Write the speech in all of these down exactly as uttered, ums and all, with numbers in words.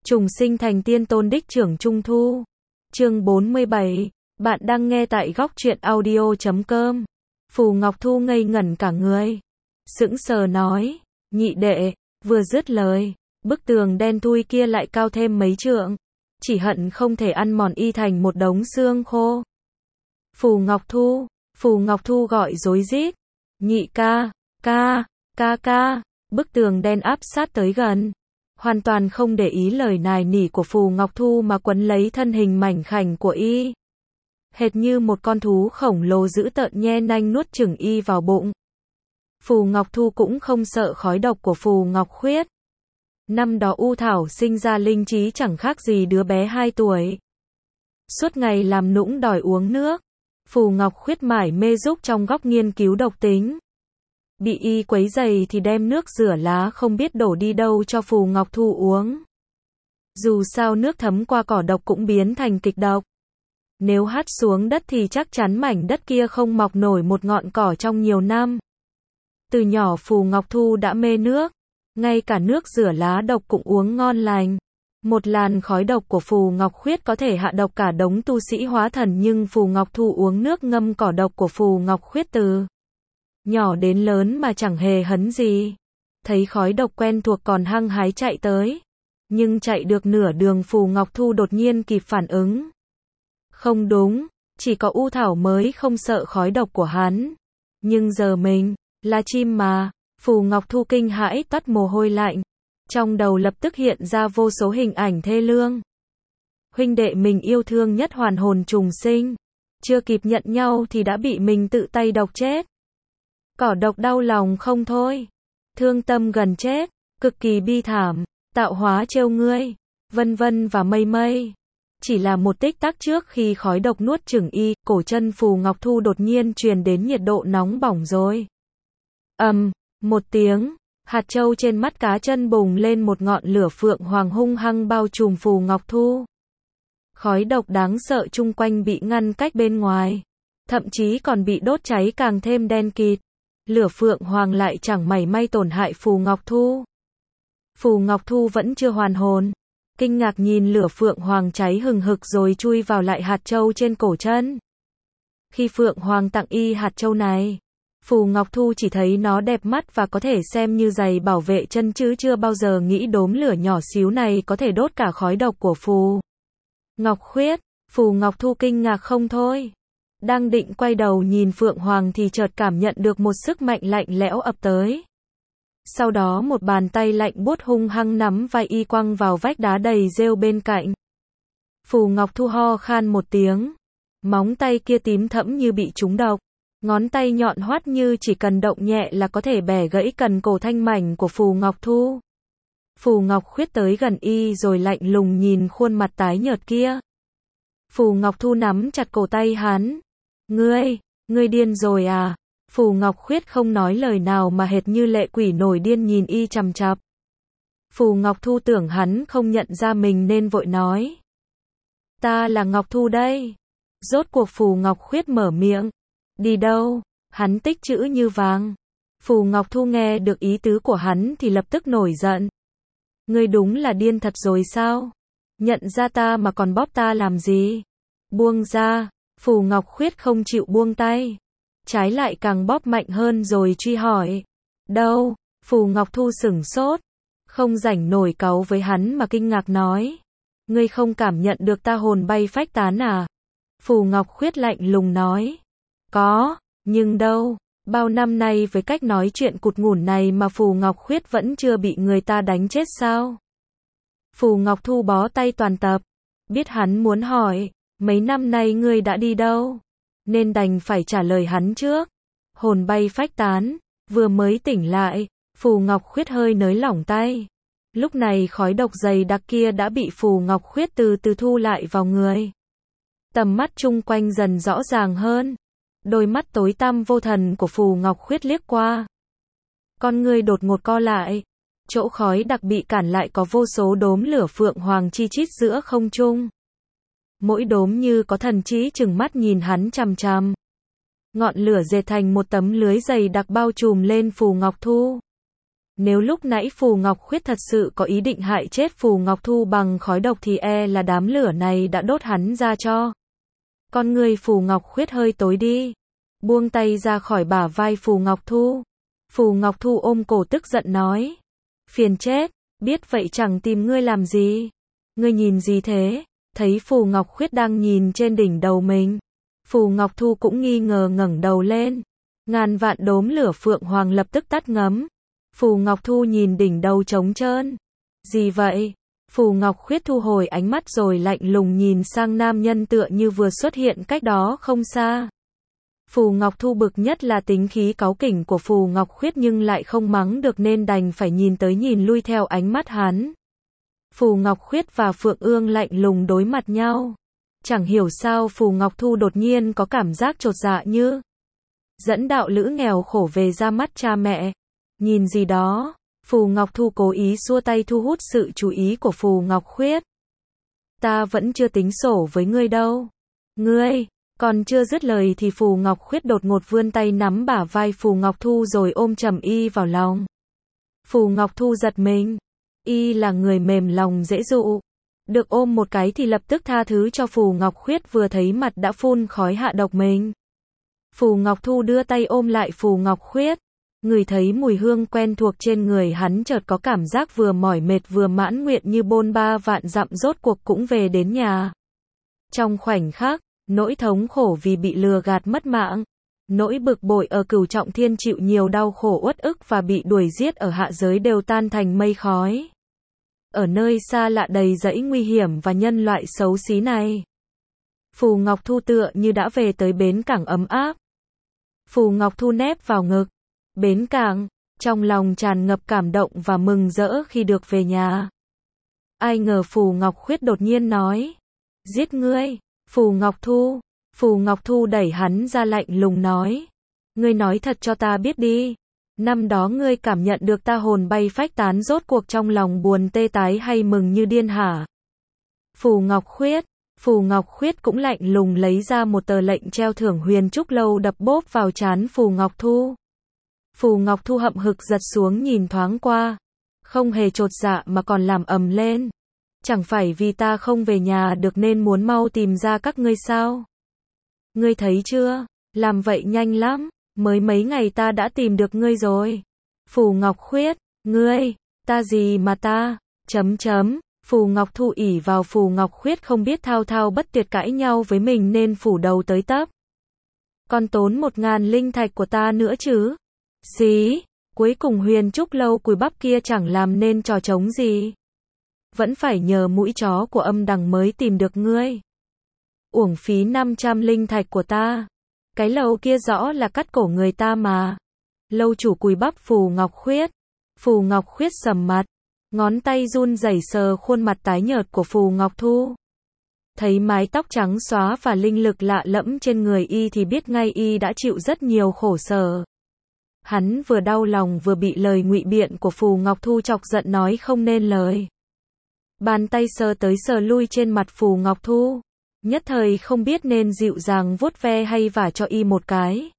Trùng sinh thành tiên tôn đích trưởng Trung Thu. Chương bốn mươi bảy. Bạn đang nghe tại góc truyện audio chấm com. Phù Ngọc Thu ngây ngẩn cả người. Sững sờ nói, nhị đệ, vừa dứt lời, bức tường đen thui kia lại cao thêm mấy trượng. Chỉ hận không thể ăn mòn y thành một đống xương khô. Phù Ngọc Thu, Phù Ngọc Thu gọi rối rít. Nhị ca, ca, ca ca, bức tường đen áp sát tới gần. Hoàn toàn không để ý lời nài nỉ của Phù Ngọc Thu mà quấn lấy thân hình mảnh khảnh của y. Hệt như một con thú khổng lồ dữ tợn nhe nanh nuốt chửng y vào bụng. Phù Ngọc Thu cũng không sợ khói độc của Phù Ngọc Khuyết. Năm đó U Thảo sinh ra linh trí chẳng khác gì đứa bé hai tuổi. Suốt ngày làm nũng đòi uống nước. Phù Ngọc Khuyết mải mê rúc trong góc nghiên cứu độc tính. Bị y quấy rầy thì đem nước rửa lá không biết đổ đi đâu cho Phù Ngọc Thu uống. Dù sao nước thấm qua cỏ độc cũng biến thành kịch độc. Nếu hắt xuống đất thì chắc chắn mảnh đất kia không mọc nổi một ngọn cỏ trong nhiều năm. Từ nhỏ Phù Ngọc Thu đã mê nước. Ngay cả nước rửa lá độc cũng uống ngon lành. Một làn khói độc của Phù Ngọc Khuyết có thể hạ độc cả đống tu sĩ hóa thần, nhưng Phù Ngọc Thu uống nước ngâm cỏ độc của Phù Ngọc Khuyết từ nhỏ đến lớn mà chẳng hề hấn gì. Thấy khói độc quen thuộc còn hăng hái chạy tới. Nhưng chạy được nửa đường Phù Ngọc Thu đột nhiên kịp phản ứng. Không đúng, chỉ có U Thảo mới không sợ khói độc của hắn. Nhưng giờ mình, là chim mà. Phù Ngọc Thu kinh hãi toát mồ hôi lạnh. Trong đầu lập tức hiện ra vô số hình ảnh thê lương. Huynh đệ mình yêu thương nhất hoàn hồn trùng sinh. Chưa kịp nhận nhau thì đã bị mình tự tay độc chết. Cỏ độc đau lòng không thôi. Thương tâm gần chết. Cực kỳ bi thảm. Tạo hóa trêu ngươi. Vân vân và mây mây. Chỉ là một tích tắc trước khi khói độc nuốt chửng y, cổ chân Phù Ngọc Thu đột nhiên truyền đến nhiệt độ nóng bỏng rồi. Ầm, um, một tiếng, hạt châu trên mắt cá chân bùng lên một ngọn lửa phượng hoàng hung hăng bao trùm Phù Ngọc Thu. Khói độc đáng sợ chung quanh bị ngăn cách bên ngoài, thậm chí còn bị đốt cháy càng thêm đen kịt. Lửa phượng hoàng lại chẳng mảy may tổn hại Phù Ngọc Thu. Phù Ngọc Thu vẫn chưa hoàn hồn, kinh ngạc nhìn lửa phượng hoàng cháy hừng hực rồi chui vào lại hạt châu trên cổ chân. Khi phượng hoàng tặng y hạt châu này, Phù Ngọc Thu chỉ thấy nó đẹp mắt và có thể xem như giày bảo vệ chân chứ chưa bao giờ nghĩ đốm lửa nhỏ xíu này có thể đốt cả khói độc của Phù Ngọc Khuyết. Phù Ngọc Thu kinh ngạc không thôi. Đang định quay đầu nhìn Phượng Hoàng thì chợt cảm nhận được một sức mạnh lạnh lẽo ập tới. Sau đó một bàn tay lạnh buốt hung hăng nắm vai y quăng vào vách đá đầy rêu bên cạnh. Phù Ngọc Thu ho khan một tiếng. Móng tay kia tím thẫm như bị trúng độc. Ngón tay nhọn hoắt như chỉ cần động nhẹ là có thể bẻ gãy cần cổ thanh mảnh của Phù Ngọc Thu. Phù Ngọc Khuyết tới gần y rồi lạnh lùng nhìn khuôn mặt tái nhợt kia. Phù Ngọc Thu nắm chặt cổ tay hắn. Ngươi, ngươi điên rồi à? Phù Ngọc Khuyết không nói lời nào mà hệt như lệ quỷ nổi điên nhìn y chằm chằm. Phù Ngọc Thu tưởng hắn không nhận ra mình nên vội nói. Ta là Ngọc Thu đây. Rốt cuộc Phù Ngọc Khuyết mở miệng. Đi đâu? Hắn tích chữ như vàng. Phù Ngọc Thu nghe được ý tứ của hắn thì lập tức nổi giận. Ngươi đúng là điên thật rồi sao? Nhận ra ta mà còn bóp ta làm gì? Buông ra. Phù Ngọc Khuyết không chịu buông tay. Trái lại càng bóp mạnh hơn rồi truy hỏi. Đâu? Phù Ngọc Thu sửng sốt. Không rảnh nổi cáu với hắn mà kinh ngạc nói. Ngươi không cảm nhận được ta hồn bay phách tán à? Phù Ngọc Khuyết lạnh lùng nói. Có, nhưng đâu? Bao năm nay với cách nói chuyện cụt ngủn này mà Phù Ngọc Khuyết vẫn chưa bị người ta đánh chết sao? Phù Ngọc Thu bó tay toàn tập. Biết hắn muốn hỏi, mấy năm nay ngươi đã đi đâu? Nên đành phải trả lời hắn trước. Hồn bay phách tán, vừa mới tỉnh lại, Phù Ngọc Khuyết hơi nới lỏng tay. Lúc này khói độc dày đặc kia đã bị Phù Ngọc Khuyết từ từ thu lại vào người. Tầm mắt chung quanh dần rõ ràng hơn. Đôi mắt tối tăm vô thần của Phù Ngọc Khuyết liếc qua. Con ngươi đột ngột co lại. Chỗ khói đặc bị cản lại có vô số đốm lửa phượng hoàng chi chít giữa không trung. Mỗi đốm như có thần trí chừng mắt nhìn hắn chằm chằm. Ngọn lửa dệt thành một tấm lưới dày đặc bao trùm lên Phù Ngọc Thu. Nếu lúc nãy Phù Ngọc Khuyết thật sự có ý định hại chết Phù Ngọc Thu bằng khói độc thì e là đám lửa này đã đốt hắn ra cho. Con người Phù Ngọc Khuyết hơi tối đi, buông tay ra khỏi bả vai Phù Ngọc Thu. Phù Ngọc Thu ôm cổ tức giận nói, phiền chết, biết vậy chẳng tìm ngươi làm gì. Ngươi nhìn gì thế? Thấy Phù Ngọc Khuyết đang nhìn trên đỉnh đầu mình, Phù Ngọc Thu cũng nghi ngờ ngẩng đầu lên. Ngàn vạn đốm lửa phượng hoàng lập tức tắt ngấm. Phù Ngọc Thu nhìn đỉnh đầu trống trơn. Gì vậy? Phù Ngọc Khuyết thu hồi ánh mắt rồi lạnh lùng nhìn sang nam nhân tựa như vừa xuất hiện cách đó không xa. Phù Ngọc Thu bực nhất là tính khí cáu kỉnh của Phù Ngọc Khuyết nhưng lại không mắng được nên đành phải nhìn tới nhìn lui theo ánh mắt hắn. Phù Ngọc Khuyết và Phượng Ương lạnh lùng đối mặt nhau. Chẳng hiểu sao Phù Ngọc Thu đột nhiên có cảm giác chột dạ như dẫn đạo lữ nghèo khổ về ra mắt cha mẹ. Nhìn gì đó, Phù Ngọc Thu cố ý xua tay thu hút sự chú ý của Phù Ngọc Khuyết. Ta vẫn chưa tính sổ với ngươi đâu. Ngươi, còn chưa dứt lời thì Phù Ngọc Khuyết đột ngột vươn tay nắm bả vai Phù Ngọc Thu rồi ôm chầm y vào lòng. Phù Ngọc Thu giật mình. Y là người mềm lòng dễ dụ. Được ôm một cái thì lập tức tha thứ cho Phù Ngọc Khuyết vừa thấy mặt đã phun khói hạ độc mình. Phù Ngọc Thu đưa tay ôm lại Phù Ngọc Khuyết. Ngửi thấy mùi hương quen thuộc trên người hắn chợt có cảm giác vừa mỏi mệt vừa mãn nguyện như bôn ba vạn dặm rốt cuộc cũng về đến nhà. Trong khoảnh khắc, nỗi thống khổ vì bị lừa gạt mất mạng, nỗi bực bội ở Cửu Trọng Thiên chịu nhiều đau khổ uất ức và bị đuổi giết ở hạ giới đều tan thành mây khói. Ở nơi xa lạ đầy rẫy nguy hiểm và nhân loại xấu xí này, Phù Ngọc Thu tựa như đã về tới bến cảng ấm áp. Phù Ngọc Thu nép vào ngực bến cảng, trong lòng tràn ngập cảm động và mừng rỡ khi được về nhà. Ai ngờ Phù Ngọc Khuyết đột nhiên nói, giết ngươi. Phù Ngọc Thu, Phù Ngọc Thu đẩy hắn ra lạnh lùng nói, ngươi nói thật cho ta biết đi. Năm đó ngươi cảm nhận được ta hồn bay phách tán rốt cuộc trong lòng buồn tê tái hay mừng như điên hả? Phù Ngọc Khuyết, Phù Ngọc Khuyết cũng lạnh lùng lấy ra một tờ lệnh treo thưởng Huyền Trúc Lâu đập bốp vào trán Phù Ngọc Thu. Phù Ngọc Thu hậm hực giật xuống nhìn thoáng qua, không hề chột dạ mà còn làm ầm lên. Chẳng phải vì ta không về nhà được nên muốn mau tìm ra các ngươi sao? Ngươi thấy chưa, làm vậy nhanh lắm, mới mấy ngày ta đã tìm được ngươi rồi. Phù Ngọc Khuyết, ngươi, ta gì mà ta, chấm chấm, Phù Ngọc Thu ỷ vào Phù Ngọc Khuyết không biết thao thao bất tuyệt cãi nhau với mình nên phủ đầu tới tấp. Còn tốn một ngàn linh thạch của ta nữa chứ? Xí, cuối cùng Huyền Trúc Lâu cùi bắp kia chẳng làm nên trò trống gì. Vẫn phải nhờ mũi chó của âm đằng mới tìm được ngươi. Uổng phí năm trăm linh thạch của ta. Cái lầu kia rõ là cắt cổ người ta mà. Lâu chủ cùi bắp Phù Ngọc Khuyết. Phù Ngọc Khuyết sầm mặt, ngón tay run rẩy sờ khuôn mặt tái nhợt của Phù Ngọc Thu. Thấy mái tóc trắng xóa và linh lực lạ lẫm trên người y thì biết ngay y đã chịu rất nhiều khổ sở. Hắn vừa đau lòng vừa bị lời ngụy biện của Phù Ngọc Thu chọc giận nói không nên lời. Bàn tay sờ tới sờ lui trên mặt Phù Ngọc Thu, nhất thời không biết nên dịu dàng vuốt ve hay vả cho y một cái.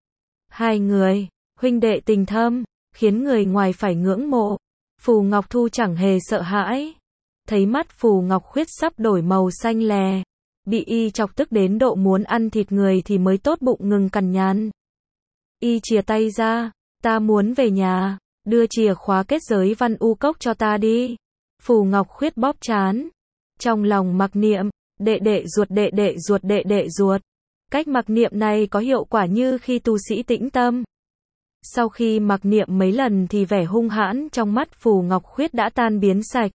Hai người, huynh đệ tình thâm, khiến người ngoài phải ngưỡng mộ. Phù Ngọc Thu chẳng hề sợ hãi. Thấy mắt Phù Ngọc Khuyết sắp đổi màu xanh lè, bị y chọc tức đến độ muốn ăn thịt người thì mới tốt bụng ngừng cằn nhằn. Y chìa tay ra, ta muốn về nhà, đưa chìa khóa kết giới Văn U Cốc cho ta đi. Phù Ngọc Khuyết bóp trán, trong lòng mặc niệm, đệ đệ ruột đệ đệ ruột đệ đệ ruột. Cách mặc niệm này có hiệu quả như khi tu sĩ tĩnh tâm. Sau khi mặc niệm mấy lần thì vẻ hung hãn trong mắt Phù Ngọc Khuyết đã tan biến sạch.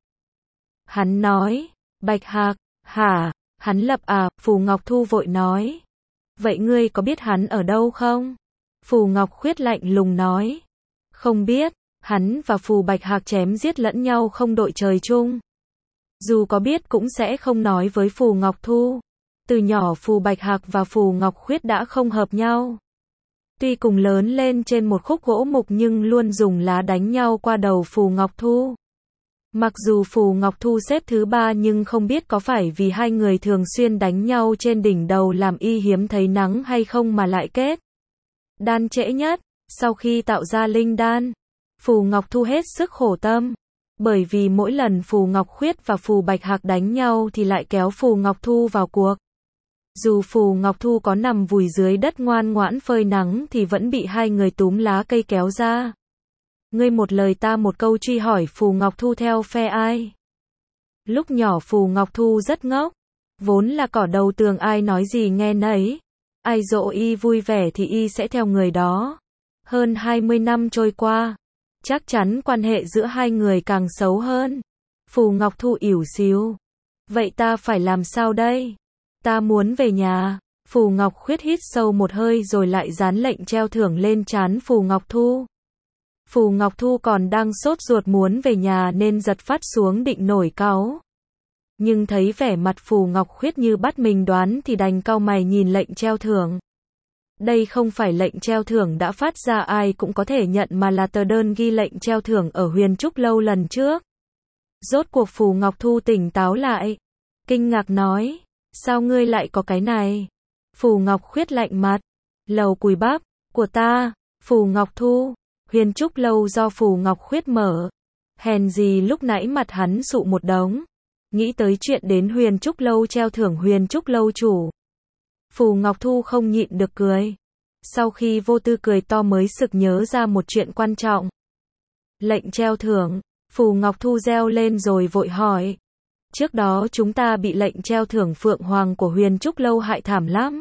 Hắn nói, Bạch Hạc, hả, hắn lập à, Phù Ngọc Thu vội nói. Vậy ngươi có biết hắn ở đâu không? Phù Ngọc Khuyết lạnh lùng nói. Không biết, hắn và Phù Bạch Hạc chém giết lẫn nhau không đội trời chung. Dù có biết cũng sẽ không nói với Phù Ngọc Thu. Từ nhỏ Phù Bạch Hạc và Phù Ngọc Khuyết đã không hợp nhau. Tuy cùng lớn lên trên một khúc gỗ mục nhưng luôn dùng lá đánh nhau qua đầu Phù Ngọc Thu. Mặc dù Phù Ngọc Thu xếp thứ ba nhưng không biết có phải vì hai người thường xuyên đánh nhau trên đỉnh đầu làm y hiếm thấy nắng hay không mà lại kết đan trễ nhất, sau khi tạo ra linh đan. Phù Ngọc Thu hết sức khổ tâm. Bởi vì mỗi lần Phù Ngọc Khuyết và Phù Bạch Hạc đánh nhau thì lại kéo Phù Ngọc Thu vào cuộc. Dù Phù Ngọc Thu có nằm vùi dưới đất ngoan ngoãn phơi nắng thì vẫn bị hai người túm lá cây kéo ra. Ngươi một lời ta một câu truy hỏi Phù Ngọc Thu theo phe ai. Lúc nhỏ Phù Ngọc Thu rất ngốc. Vốn là cỏ đầu tường ai nói gì nghe nấy. Ai dỗ y vui vẻ thì y sẽ theo người đó. Hơn hai mươi năm trôi qua. Chắc chắn quan hệ giữa hai người càng xấu hơn. Phù Ngọc Thu ỉu xìu. Vậy ta phải làm sao đây? Ta muốn về nhà. Phù Ngọc Khuyết hít sâu một hơi rồi lại dán lệnh treo thưởng lên trán Phù Ngọc Thu. Phù Ngọc Thu còn đang sốt ruột muốn về nhà nên giật phát xuống định nổi cáu. Nhưng thấy vẻ mặt Phù Ngọc Khuyết như bắt mình đoán thì đành cau mày nhìn lệnh treo thưởng. Đây không phải lệnh treo thưởng đã phát ra ai cũng có thể nhận mà là tờ đơn ghi lệnh treo thưởng ở Huyền Trúc Lâu lần trước. Rốt cuộc Phù Ngọc Thu tỉnh táo lại. Kinh ngạc nói, sao ngươi lại có cái này? Phù Ngọc Khuyết lạnh mặt. Lầu cùi bắp, của ta. Phù Ngọc Thu. Huyền Trúc Lâu do Phù Ngọc Khuyết mở. Hèn gì lúc nãy mặt hắn sụ một đống. Nghĩ tới chuyện đến Huyền Trúc Lâu treo thưởng Huyền Trúc Lâu chủ. Phù Ngọc Thu không nhịn được cười. Sau khi vô tư cười to mới sực nhớ ra một chuyện quan trọng. Lệnh treo thưởng. Phù Ngọc Thu reo lên rồi vội hỏi. Trước đó chúng ta bị lệnh treo thưởng Phượng Hoàng của Huyền Trúc Lâu hại thảm lắm.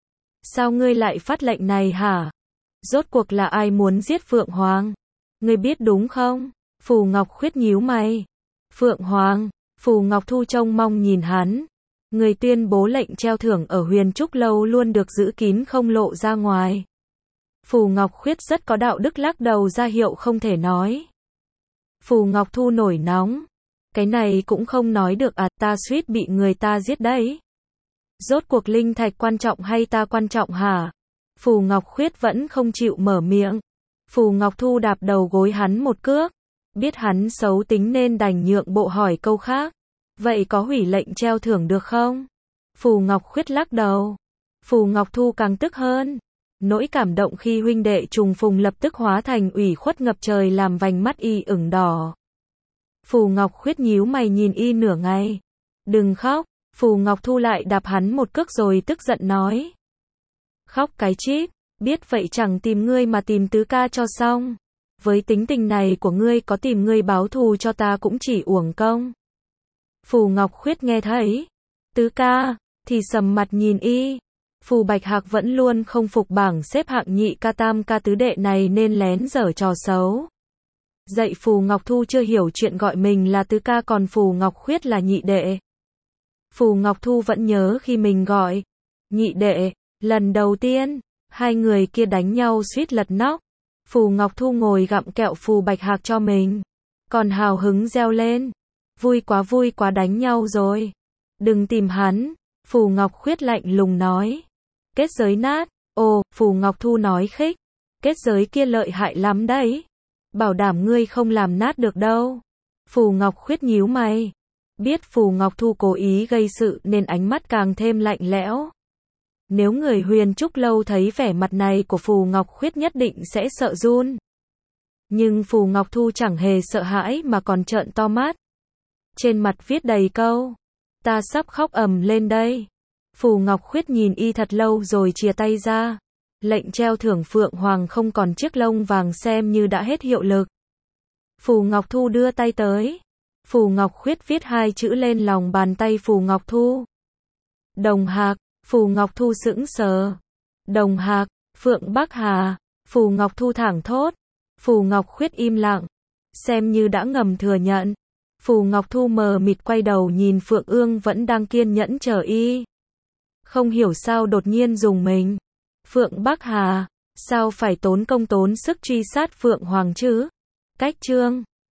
Sao ngươi lại phát lệnh này hả? Rốt cuộc là ai muốn giết Phượng Hoàng? Ngươi biết đúng không? Phù Ngọc Khuyết nhíu mày. Phượng Hoàng. Phù Ngọc Thu trông mong nhìn hắn. Người tuyên bố lệnh treo thưởng ở Huyền Trúc Lâu luôn được giữ kín không lộ ra ngoài. Phù Ngọc Khuyết rất có đạo đức lắc đầu ra hiệu không thể nói. Phù Ngọc Thu nổi nóng. Cái này cũng không nói được à, ta suýt bị người ta giết đấy. Rốt cuộc linh thạch quan trọng hay ta quan trọng hả? Phù Ngọc Khuyết vẫn không chịu mở miệng. Phù Ngọc Thu đạp đầu gối hắn một cước. Biết hắn xấu tính nên đành nhượng bộ hỏi câu khác. Vậy có hủy lệnh treo thưởng được không? Phù Ngọc Khuyết lắc đầu. Phù Ngọc Thu càng tức hơn. Nỗi cảm động khi huynh đệ trùng phùng lập tức hóa thành ủy khuất ngập trời làm vành mắt y ửng đỏ. Phù Ngọc Khuyết nhíu mày nhìn y nửa ngày. Đừng khóc. Phù Ngọc Thu lại đạp hắn một cước rồi tức giận nói. Khóc cái chíp. Biết vậy chẳng tìm ngươi mà tìm tứ ca cho xong. Với tính tình này của ngươi có tìm ngươi báo thù cho ta cũng chỉ uổng công. Phù Ngọc Khuyết nghe thấy. Tứ ca. Thì sầm mặt nhìn y. Phù Bạch Hạc vẫn luôn không phục bảng xếp hạng nhị ca tam ca tứ đệ này nên lén giở trò xấu. Dạy Phù Ngọc Thu chưa hiểu chuyện gọi mình là tứ ca còn Phù Ngọc Khuyết là nhị đệ. Phù Ngọc Thu vẫn nhớ khi mình gọi nhị đệ, lần đầu tiên, hai người kia đánh nhau suýt lật nóc. Phù Ngọc Thu ngồi gặm kẹo Phù Bạch Hạc cho mình. Còn hào hứng reo lên. Vui quá vui quá đánh nhau rồi. Đừng tìm hắn. Phù Ngọc Khuyết lạnh lùng nói. Kết giới nát. Ồ, Phù Ngọc Thu nói khích. Kết giới kia lợi hại lắm đấy. Bảo đảm ngươi không làm nát được đâu. Phù Ngọc Khuyết nhíu mày. Biết Phù Ngọc Thu cố ý gây sự nên ánh mắt càng thêm lạnh lẽo. Nếu người Huyền Trúc Lâu thấy vẻ mặt này của Phù Ngọc Khuyết nhất định sẽ sợ run. Nhưng Phù Ngọc Thu chẳng hề sợ hãi mà còn trợn to mắt. Trên mặt viết đầy câu. Ta sắp khóc ầm lên đây. Phù Ngọc Khuyết nhìn y thật lâu rồi chìa tay ra. Lệnh treo thưởng Phượng Hoàng không còn chiếc lông vàng xem như đã hết hiệu lực. Phù Ngọc Thu đưa tay tới. Phù Ngọc Khuyết viết hai chữ lên lòng bàn tay Phù Ngọc Thu. Đồng Hạc. Phù Ngọc Thu sững sờ. Đồng Hạc. Phượng Bắc Hà. Phù Ngọc Thu thẳng thốt. Phù Ngọc Khuyết im lặng. Xem như đã ngầm thừa nhận. Phù Ngọc Thu mờ mịt quay đầu nhìn Phượng Ương vẫn đang kiên nhẫn chờ y. Không hiểu sao đột nhiên dùng mình. Phượng Bắc Hà. Sao phải tốn công tốn sức truy sát Phượng Hoàng chứ? Cách chương